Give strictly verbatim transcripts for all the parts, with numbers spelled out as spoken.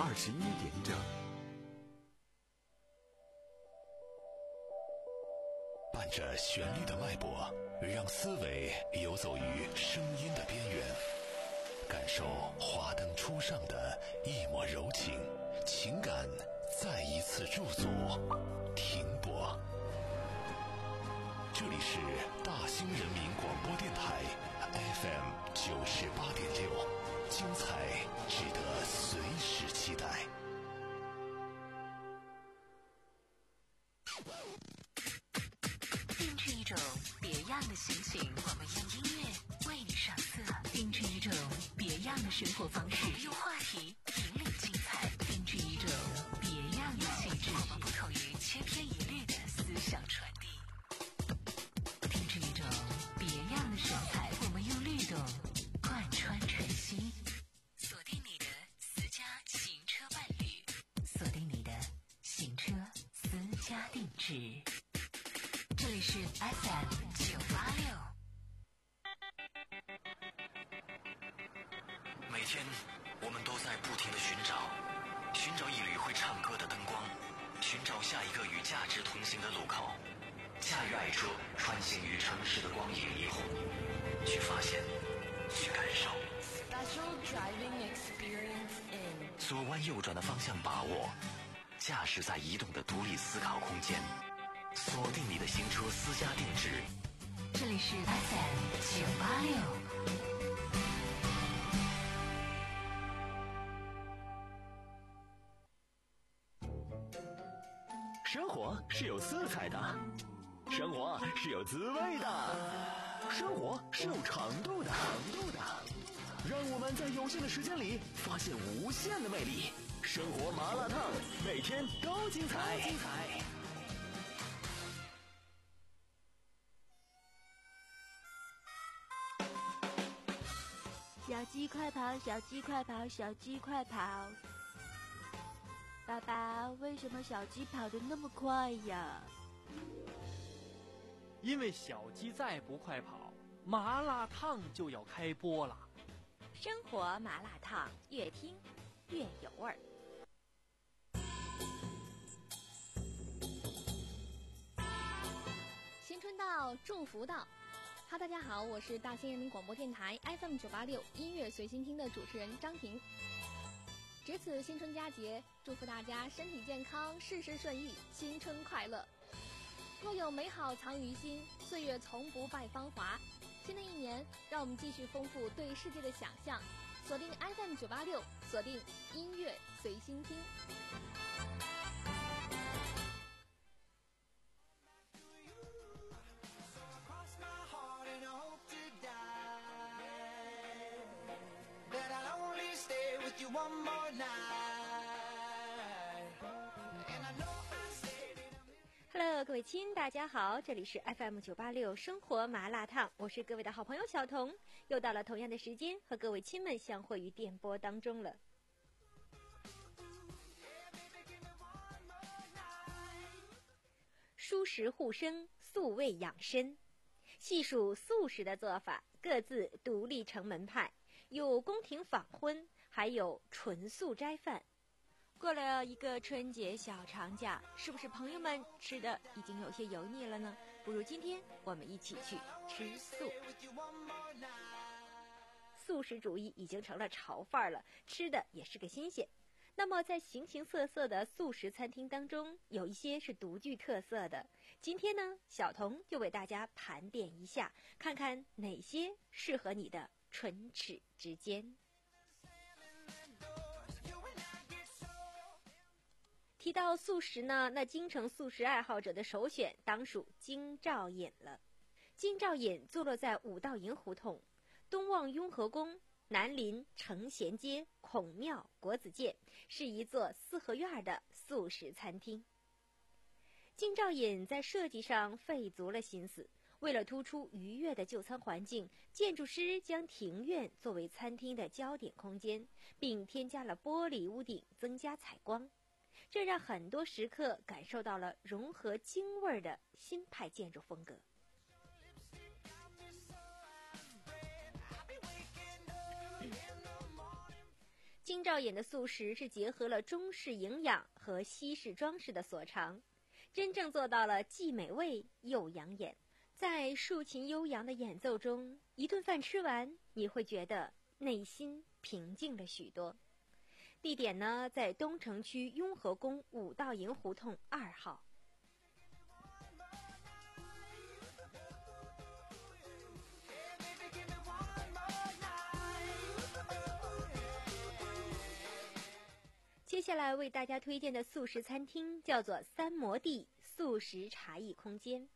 二十一点整。 伴着旋律的脉搏，让思维游走于声音的边缘，感受华灯初上的一抹柔情，情感再一次驻足停泊。这里是大兴人民广播电台 F M 九十八点六，精彩值得随时期待。 定制一种别样的心情，我们用音乐为你上色；定制一种别样的生活方式，用话题引领精彩；定制一种别样的气质，我们不同于千篇一律的思想传递；定制一种别样的神采，我们用律动贯穿晨曦。锁定你的私家行车伴侣，锁定你的行车私家定制。这里是 F M 九八六。 每天我们都在不停地寻找，寻找一缕会唱歌的灯光，寻找下一个与价值同行的路口。驾驭爱车，穿行于城市的光影霓虹，去发现，去感受。 Special driving experience in 左弯右转的方向把握，驾驶在移动的独立思考空间。锁定你的行车私家定制， 这里是 F M 九八六。 生活是有色彩的，生活是有滋味的，生活是有长度的，长度的。让我们在有限的时间里发现无限的魅力。生活麻辣烫，每天都精彩。精彩。 小鸡快跑，小鸡快跑，小鸡快跑！爸爸，为什么小鸡跑得那么快呀？ 因为小鸡再不快跑，麻辣烫就要开播了。 生活麻辣烫，越听越有味儿。 新春到，祝福到。哈，大家好，我是大兴人民广播电台 F M 九八六音乐随心听的主持人张婷。值此新春佳节，祝福大家身体健康，事事顺意，新春快乐。若有美好藏于心，岁月从不败芳华。新的一年，让我们继续丰富对世界的想象，锁定 F M 九八六，锁定音乐随心听。 Hello， 各位亲，大家好，这里是 F M 九八六生活麻辣烫，我是各位的好朋友小彤，又到了同样的时间和各位亲们相会于电波当中了。蔬食护生，素味养生，细数素食的做法，各自独立成门派，有宫廷访荤，还有纯素斋饭。过了一个春节小长假，是不是朋友们吃的已经有些油腻了呢？不如今天我们一起去吃素。素食主义已经成了潮范儿了，吃的也是个新鲜。那么在形形色色的素食餐厅当中，有一些是独具特色的。今天呢，小彤就为大家盘点一下，看看哪些适合你的唇齿之间。提到素食呢，那京城素食爱好者的首选当属京兆尹了。京兆尹坐落在五道营胡同，东望雍和宫，南临承贤街、孔庙、国子监，是一座四合院的素食餐厅。京兆尹在设计上费足了心思，为了突出愉悦的就餐环境，建筑师将庭院作为餐厅的焦点空间，并添加了玻璃屋顶，增加采光。这让很多食客感受到了融合京味的新派建筑风格。京京兆尹的素食是结合了中式营养和西式装饰的所长，真正做到了既美味又养眼。在竖琴悠扬的演奏中，一顿饭吃完，你会觉得内心平静了许多。地点呢，在东城区雍和宫五道营胡同二号。接下来为大家推荐的素食餐厅叫做三摩地素食茶艺空间。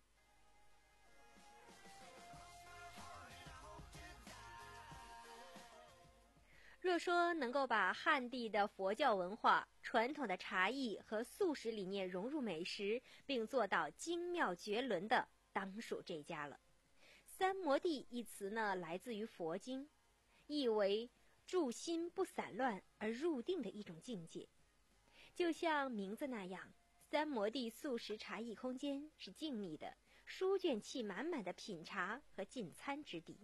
若说能够把汉地的佛教文化、传统的茶艺和素食理念融入美食，并做到精妙绝伦的，当属这家了。三摩地一词呢，来自于佛经，意为住心不散乱而入定的一种境界。就像名字那样，三摩地素食茶艺空间是静谧的，书卷气满满的品茶和进餐之地。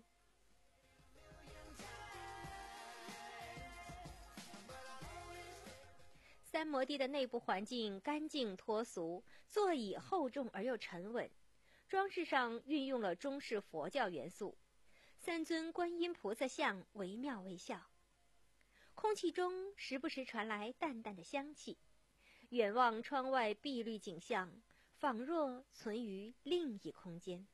三摩地的内部环境干净脱俗，座椅厚重而又沉稳，装饰上运用了中式佛教元素，三尊观音菩萨像惟妙惟肖。空气中时不时传来淡淡的香气，远望窗外碧绿景象，仿若存于另一空间。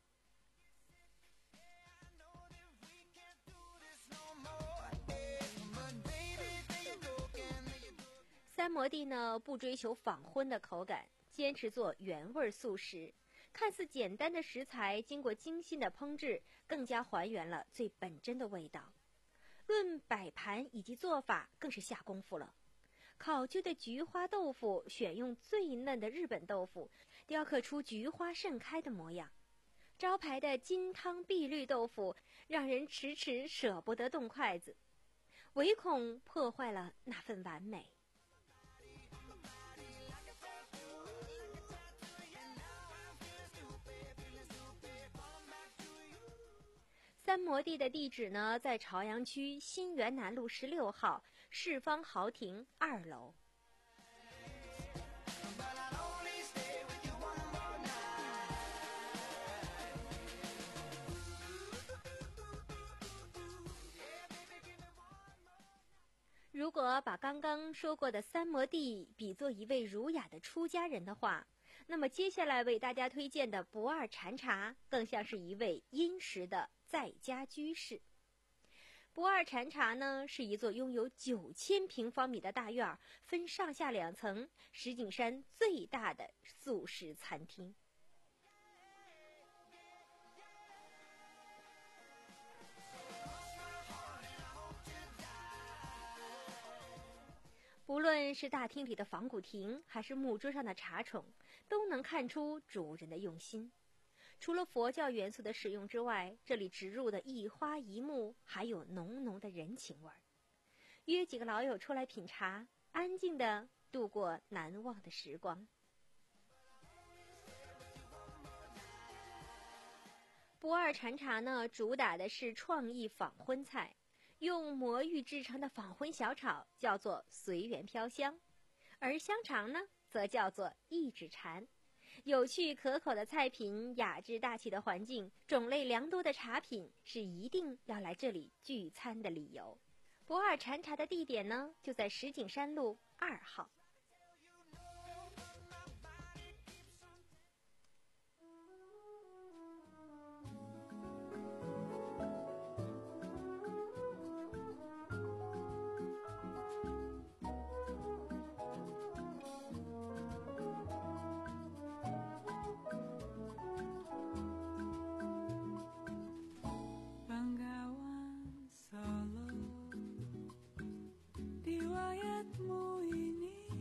三摩地呢，不追求仿荤的口感，坚持做原味素食。看似简单的食材，经过精心的烹制，更加还原了最本真的味道。论摆盘以及做法，更是下功夫了。考究的菊花豆腐选用最嫩的日本豆腐，雕刻出菊花盛开的模样。招牌的金汤碧绿豆腐，让人迟迟舍不得动筷子，唯恐破坏了那份完美。三摩地的地址呢，在朝阳区新源南路十六号世芳豪庭二楼。如果把刚刚说过的三摩地比作一位儒雅的出家人的话，那么接下来为大家推荐的不二禅茶更像是一位殷实的在家居士。不二禅茶呢，是一座拥有九千平方米的大院，分上下两层，石景山最大的素食餐厅。无论是大厅里的仿古亭，还是木桌上的茶宠，都能看出主人的用心。除了佛教元素的使用之外，这里植入的一花一木还有浓浓的人情味儿。约几个老友出来品茶，安静地度过难忘的时光。不二禅茶呢，主打的是创意仿荤菜，用魔芋制成的仿荤小炒叫做随缘飘香，而香肠呢，则叫做一指禅。有趣可口的菜品，雅致大气的环境，种类良多的茶品，是一定要来这里聚餐的理由。不二禅茶的地点呢，就在石景山路二号。 Solo, riwayatmu ini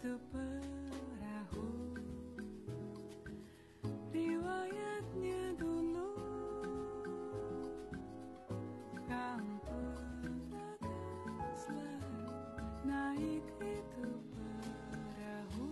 Itu perahu, riwayatnya dulu kampung akan selalu naik itu perahu.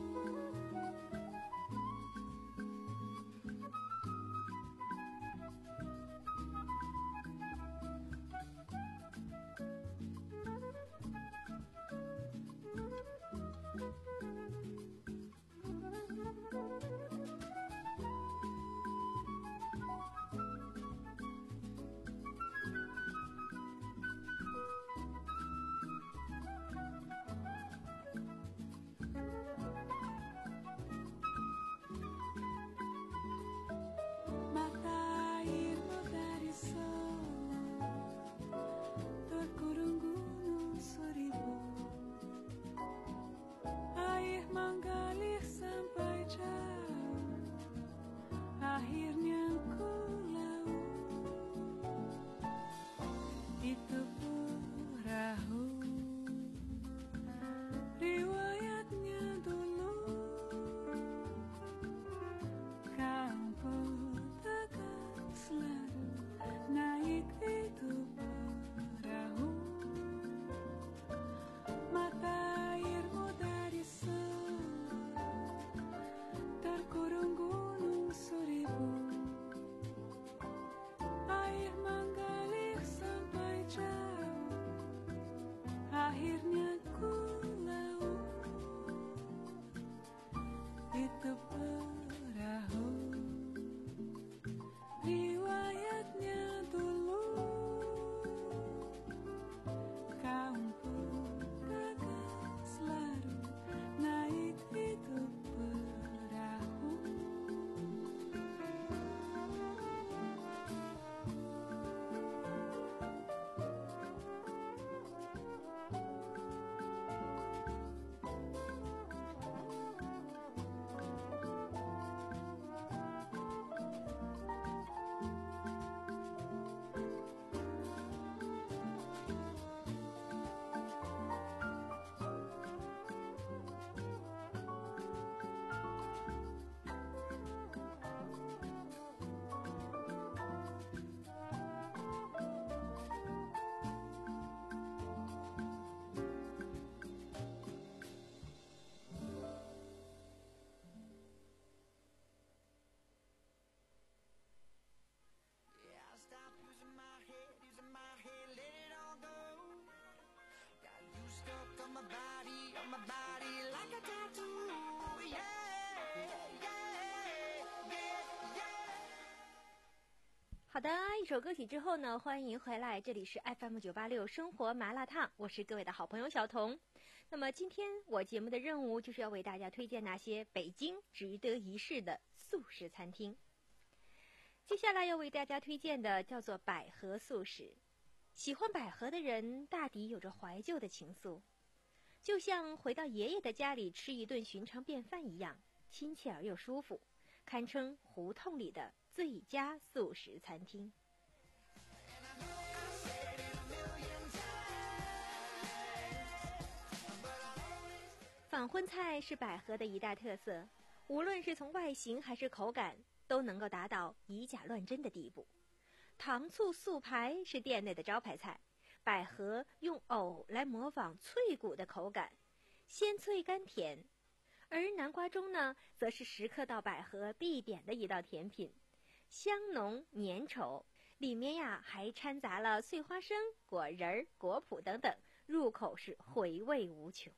Itu perahu, riwayatnya dulu kampung akan selalu naik itu perahu. my body like a tattoo. Yeah, yeah, yeah, yeah. 好的，一首歌曲之后呢，欢迎回来，这里是 F M 九八六生活麻辣烫，我是各位的好朋友小彤。那么今天我节目的任务就是要为大家推荐那些北京值得一试的素食餐厅。接下来要为大家推荐的叫做百合素食。喜欢百合的人大抵有着怀旧的情愫，就像回到爷爷的家里吃一顿寻常便饭一样，亲切而又舒服，堪称胡同里的最佳素食餐厅。仿荤菜是百合的一大特色，无论是从外形还是口感，都能够达到以假乱真的地步。糖醋素排是店内的招牌菜，百合用藕来模仿脆骨的口感，鲜脆甘甜。而南瓜盅呢，则是食客到百合必点的一道甜品，香浓粘稠，里面呀还掺杂了碎花生、果仁儿、果脯等等，入口是回味无穷。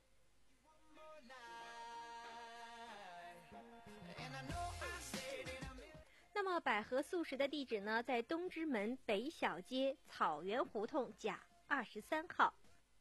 那么百合素食的地址呢，在东直门北小街草原胡同甲二十三号。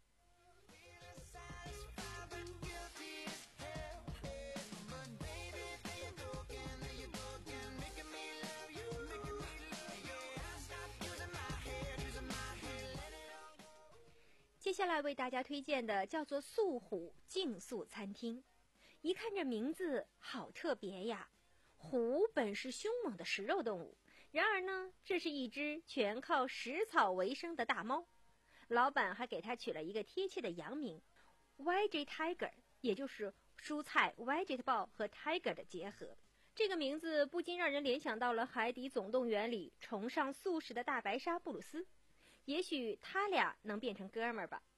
接下来为大家推荐的叫做素虎竞速餐厅，一看这名字好特别呀。虎本是凶猛的食肉动物，然而呢，这是一只全靠食草为生的大猫。老板还给它取了一个贴切的洋名 Y J Tiger， 也就是蔬菜 vegetable 和 tiger 的结合。这个名字不禁让人联想到了《海底总动员》里崇尚素食的大白鲨布鲁斯，也许他俩能变成哥们儿吧。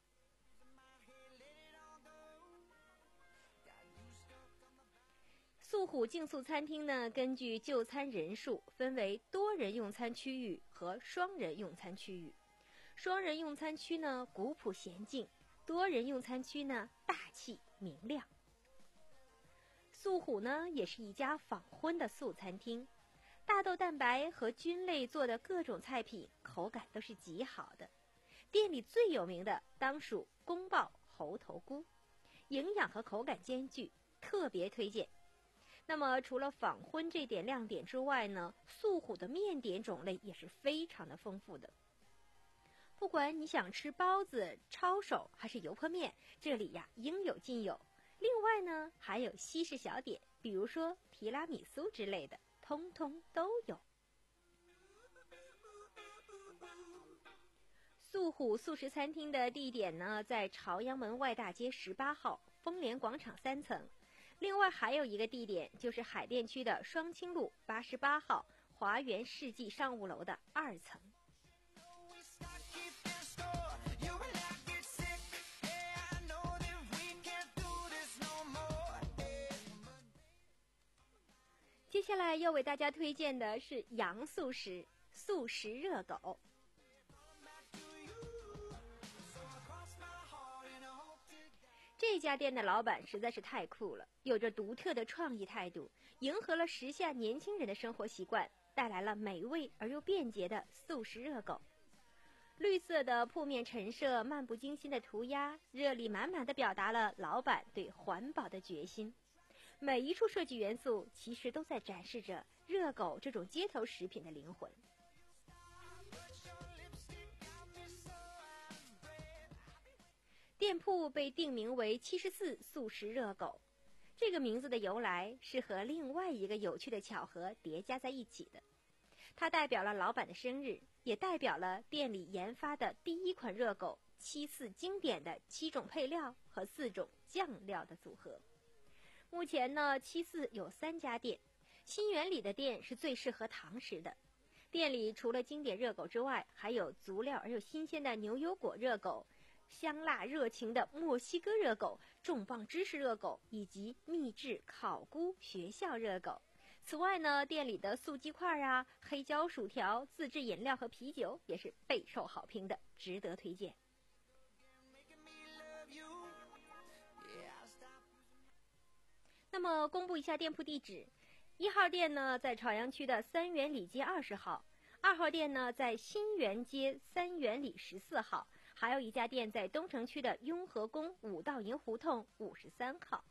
素虎竞速餐厅呢，根据就餐人数分为多人用餐区域和双人用餐区域。双人用餐区呢古朴娴静，多人用餐区呢大气明亮。素虎呢也是一家仿荤的素餐厅，大豆蛋白和菌类做的各种菜品口感都是极好的。店里最有名的当属宫爆猴头菇，营养和口感兼具，特别推荐。那么除了仿荤这点亮点之外呢，素虎的面点种类也是非常的丰富的。不管你想吃包子、抄手还是油泼面，这里呀应有尽有。另外呢，还有西式小点，比如说提拉米苏之类的，通通都有。素虎素食餐厅的地点呢，在朝阳门外大街十八号丰联广场三层。另外还有一个地点，就是海淀区的双清路八十八号华园世纪商务楼的二层。接下来要为大家推荐的是洋素食素食热狗。这家店的老板实在是太酷了，有着独特的创意态度，迎合了时下年轻人的生活习惯，带来了美味而又便捷的素食热狗。绿色的铺面陈设，漫不经心的涂鸦，热力满满地表达了老板对环保的决心。每一处设计元素其实都在展示着热狗这种街头食品的灵魂。店铺被定名为七十四素食热狗，这个名字的由来是和另外一个有趣的巧合叠加在一起的。它代表了老板的生日，也代表了店里研发的第一款热狗七四经典的七种配料和四种酱料的组合。目前呢，七四有三家店，新源里的店是最适合堂食的。店里除了经典热狗之外，还有足料而又新鲜的牛油果热狗，香辣热情的墨西哥热狗，重磅芝士热狗，以及秘制烤菇学校热狗。此外呢，店里的素鸡块啊、黑椒薯条、自制饮料和啤酒也是备受好评的，值得推荐。那么公布一下店铺地址，一号店呢在朝阳区的三元里街二十号，二号店呢在新源街三元里十四号，还有一家店在东城区的雍和宫五道营胡同五十三号。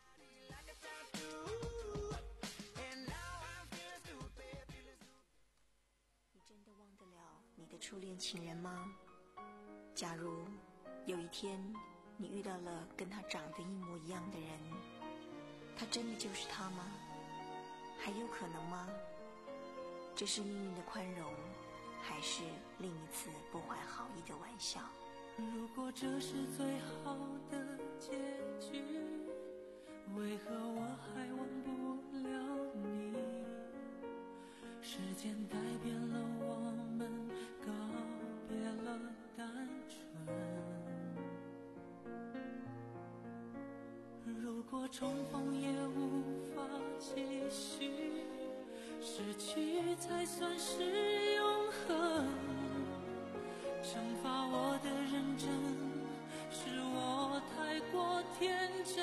你真的忘得了你的初恋情人吗？假如有一天你遇到了跟他长得一模一样的人，他真的就是他吗？还有可能吗？这是命运的宽容，还是另一次不怀好意的玩笑？ 如果这是最好的结局，为何我还忘不了你？时间改变了我们，告别了单纯。如果重逢也无法继续，失去才算是永恒。惩罚我的认真，是我太过天真。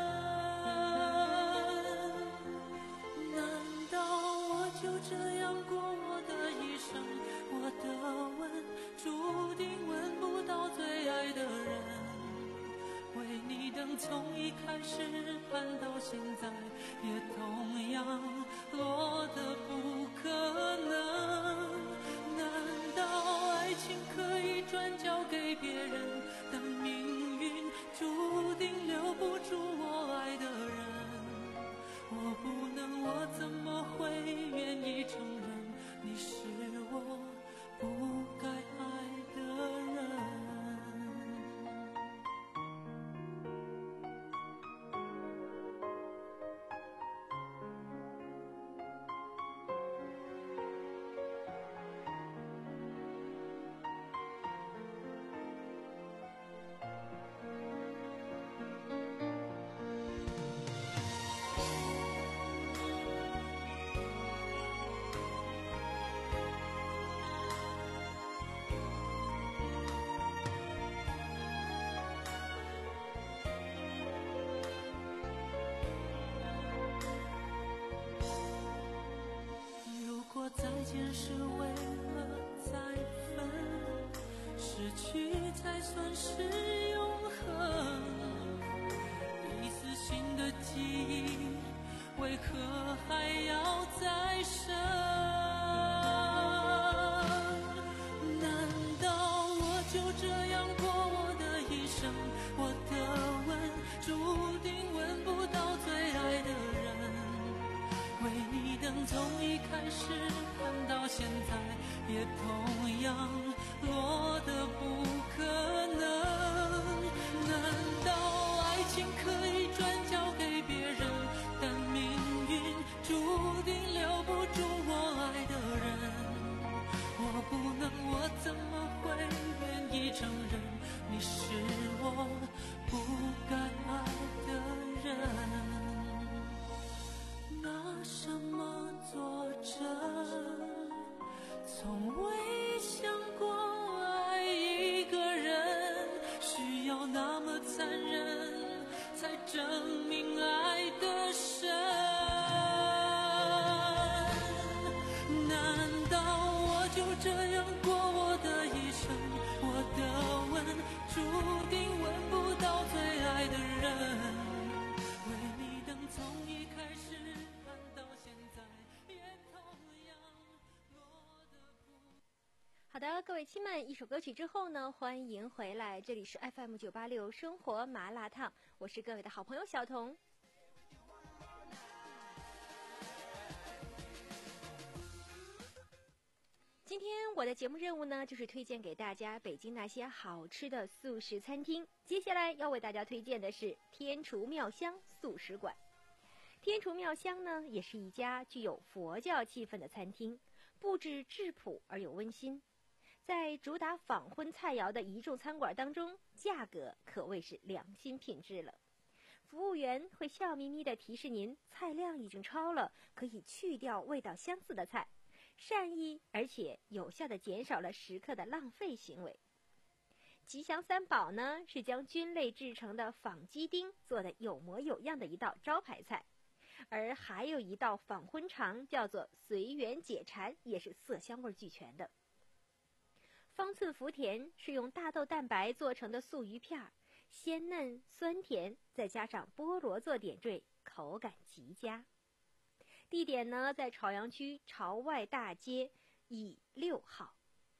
难道我就这样过我的一生？我的吻注定吻不到最爱的人。为你等从一开始盼到现在，也同样落得不可能。难道爱情可以转交给别人？当命运注定留不住我爱的人，我不能，我怎么会愿意承认你是我不该爱的人？ 再见是为了再分，失去才算是永恒。一丝新的记忆，为何还要再生？难道我就这样过我的一生？我的吻注定吻不到最爱的人，为你等从一开始看到现在，也同样落得不可能。难道爱情可以转交给别人，但命运注定留不住我爱的人？我不能，我怎么会愿意承认你是我不该爱的人？拿什么作证？从未想过爱一个人需要那么残忍，才证明爱的深。难道我就这样过我的一生？我的吻注定吻不到最爱的人，为你等从一开始看到现在，也同样落得不。 好的，各位亲们，一首歌曲之后呢，欢迎回来，这里是 F M 九八六生活麻辣烫，我是各位的好朋友小彤。今天我的节目任务呢，就是推荐给大家北京那些好吃的素食餐厅。接下来要为大家推荐的是天厨妙香素食馆。天厨妙香呢，也是一家具有佛教气氛的餐厅，布置质朴而又温馨。在主打仿荤菜肴的一众餐馆当中，价格可谓是良心品质了。服务员会笑眯眯地提示您菜量已经超了，可以去掉味道相似的菜，善意而且有效地减少了食客的浪费行为。吉祥三宝呢，是将菌类制成的仿鸡丁做得有模有样的一道招牌菜，而还有一道仿荤肠叫做随缘解馋，也是色香味俱全的。方寸福田是用大豆蛋白做成的素鱼片，鲜嫩酸甜，再加上菠萝做点缀，口感极佳。地点呢，在朝阳区朝外大街乙六号。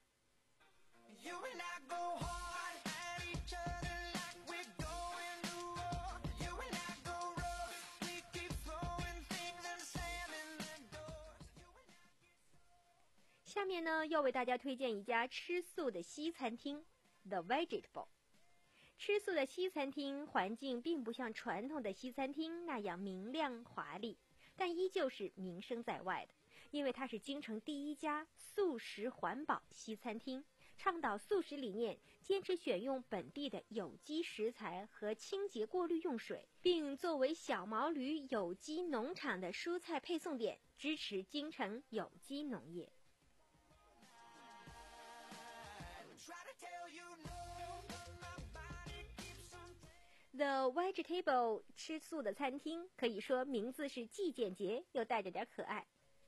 下面呢，要为大家推荐一家吃素的西餐厅 The Vegetable。 吃素的西餐厅环境并不像传统的西餐厅那样明亮华丽，但依旧是名声在外的，因为它是京城第一家素食环保西餐厅，倡导素食理念，坚持选用本地的有机食材和清洁过滤用水，并作为小毛驴有机农场的蔬菜配送点，支持京城有机农业。The Vegetable 吃素的餐厅，可以说名字是既简洁又带着点可爱。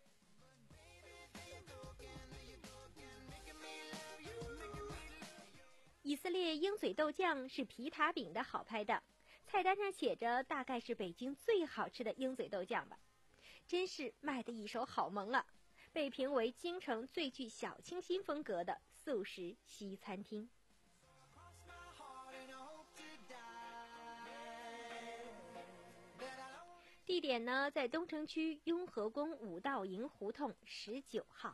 以色列鹰嘴豆酱是皮塔饼的好拍档，菜单上写着大概是北京最好吃的鹰嘴豆酱吧，真是卖的一手好萌啊！被评为京城最具小清新风格的素食西餐厅。地点呢，在东城区雍和宫五道营胡同十九号。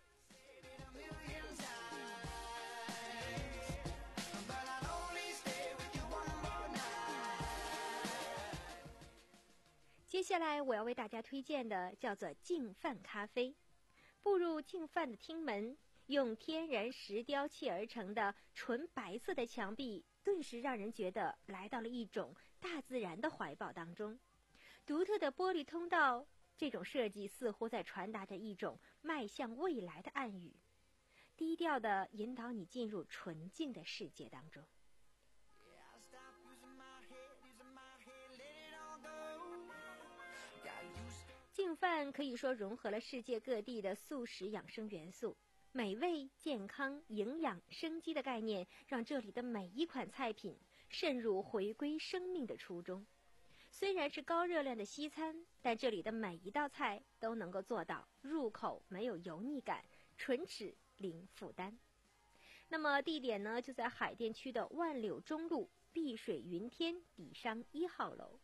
接下来我要为大家推荐的叫做净饭咖啡。步入净饭的厅门，用天然石雕砌而成的纯白色的墙壁，顿时让人觉得来到了一种大自然的怀抱当中。独特的玻璃通道，这种设计似乎在传达着一种迈向未来的暗语，低调地引导你进入纯净的世界当中。净庆饭可以说融合了世界各地的素食养生元素，美味、健康、营养、生机的概念，让这里的每一款菜品渗入回归生命的初衷。虽然是高热量的西餐，但这里的每一道菜都能够做到入口没有油腻感，唇齿零负担。那么地点呢，就在海淀区的万柳中路碧水云天底商一号楼。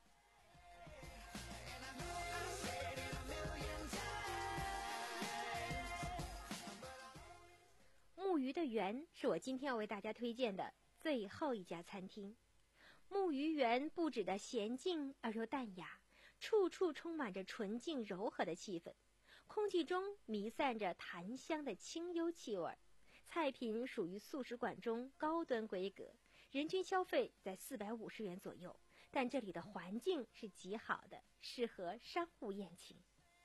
木鱼的园是我今天要为大家推荐的最后一家餐厅。木鱼园布置的娴静而又淡雅，处处充满着纯净柔和的气氛，空气中弥散着檀香的清幽气味。菜品属于素食馆中高端规格，人均消费在四百五十元左右，但这里的环境是极好的，适合商务宴请。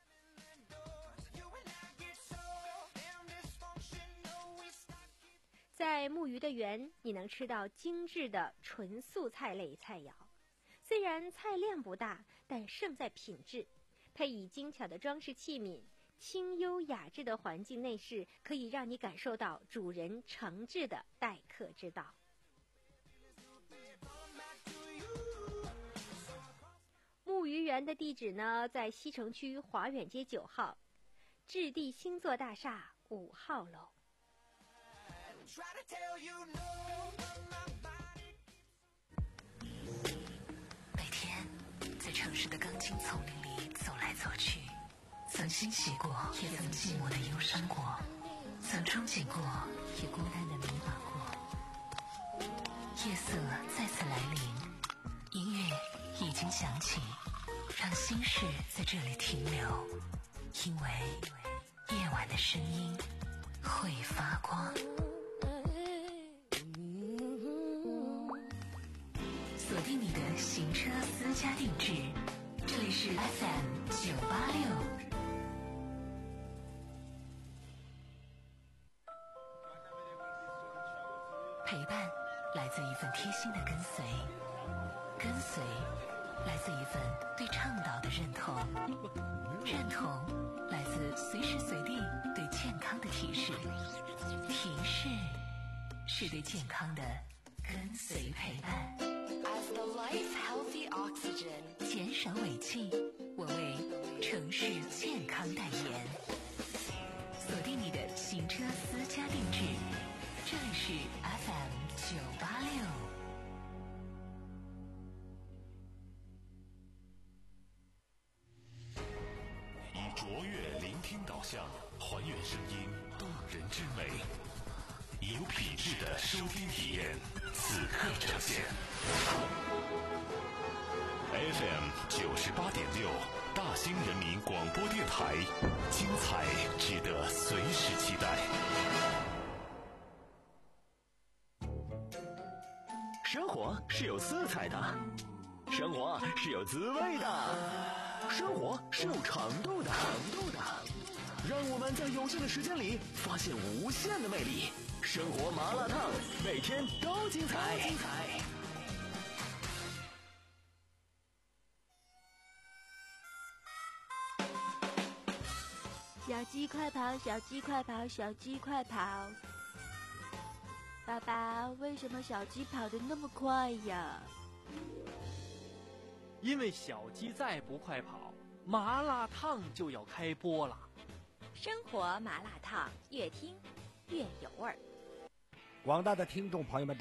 在木鱼的园，你能吃到精致的纯素菜类菜肴，虽然菜量不大，但胜在品质。配以精巧的装饰器皿，清幽雅致的环境内饰，可以让你感受到主人诚挚的待客之道。木鱼园的地址呢，在西城区华远街九号，置地星座大厦五号楼。 每天在城市的钢筋丛林里走来走去，曾欣喜过，也曾寂寞的忧伤过，曾憧憬过，也孤单的迷茫过。夜色再次来临，音乐已经响起，让心事在这里停留，因为夜晚的声音会发光。锁定你的行车私家定制，这里是 F M 九八六。陪伴来自一份贴心的跟随，跟随来自一份对倡导的认同，认同来自随时随地对健康的提示，提示是对健康的跟随陪伴。 As the life healthy oxygen， 减少尾气，我为城市健康代言。锁定你的行车私家定制，这里是 F M 九八六。 以卓越聆听导向，还原声音动人之美，以有品质的收听体验，此刻呈现。F M 九十八点六，大兴人民广播电台，精彩值得随时期待。 生活是有色彩的，生活是有滋味的，生活是有长度的，长度的。让我们在有限的时间里发现无限的魅力。生活麻辣烫，每天都精彩。精彩。 小鸡快跑，小鸡快跑，小鸡快跑！爸爸，为什么小鸡跑得那么快呀？ 因为小鸡再不快跑，麻辣烫就要开播了。 生活麻辣烫，越听越有味儿。 广大的听众朋友们